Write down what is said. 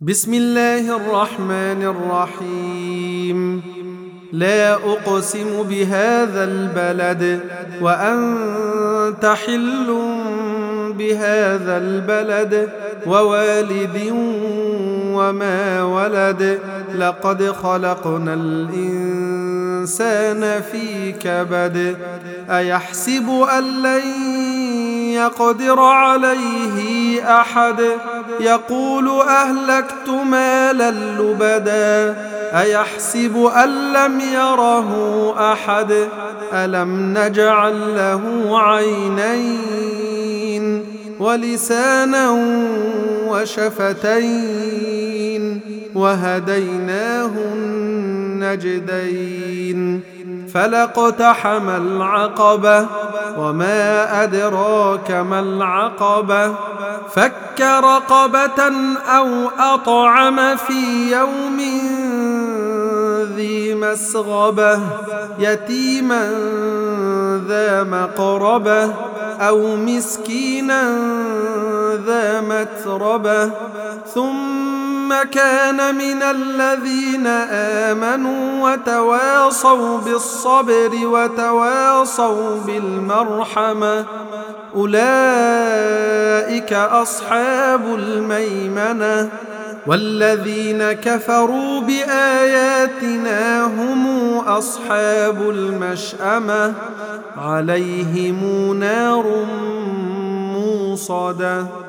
بسم الله الرحمن الرحيم. لا أقسم بهذا البلد وأنت حل بهذا البلد ووالد وما ولد. لقد خلقنا الإنسان في كبد. أيحسب أن لن يقدر عليه أحد. يقول أهلكت مالا لبدا. أيحسب أن لم يره أحد. ألم نجعل له عينين ولسانا وشفتين وهديناه النجدين. فلاقتحم العقبة وما أدراك ما العقبة. فك رقبة أو أطعم في يوم ذي مسغبة. يتيما ذا مقربة أو مسكينا ذا متربة. ثم كان من الذين آمنوا وتواصوا بالصبر وتواصوا بالمرحمة. أولئك أصحاب الميمنة. والذين كفروا بآياتنا هم أصحاب المشأمة. عليهم نار موصدة.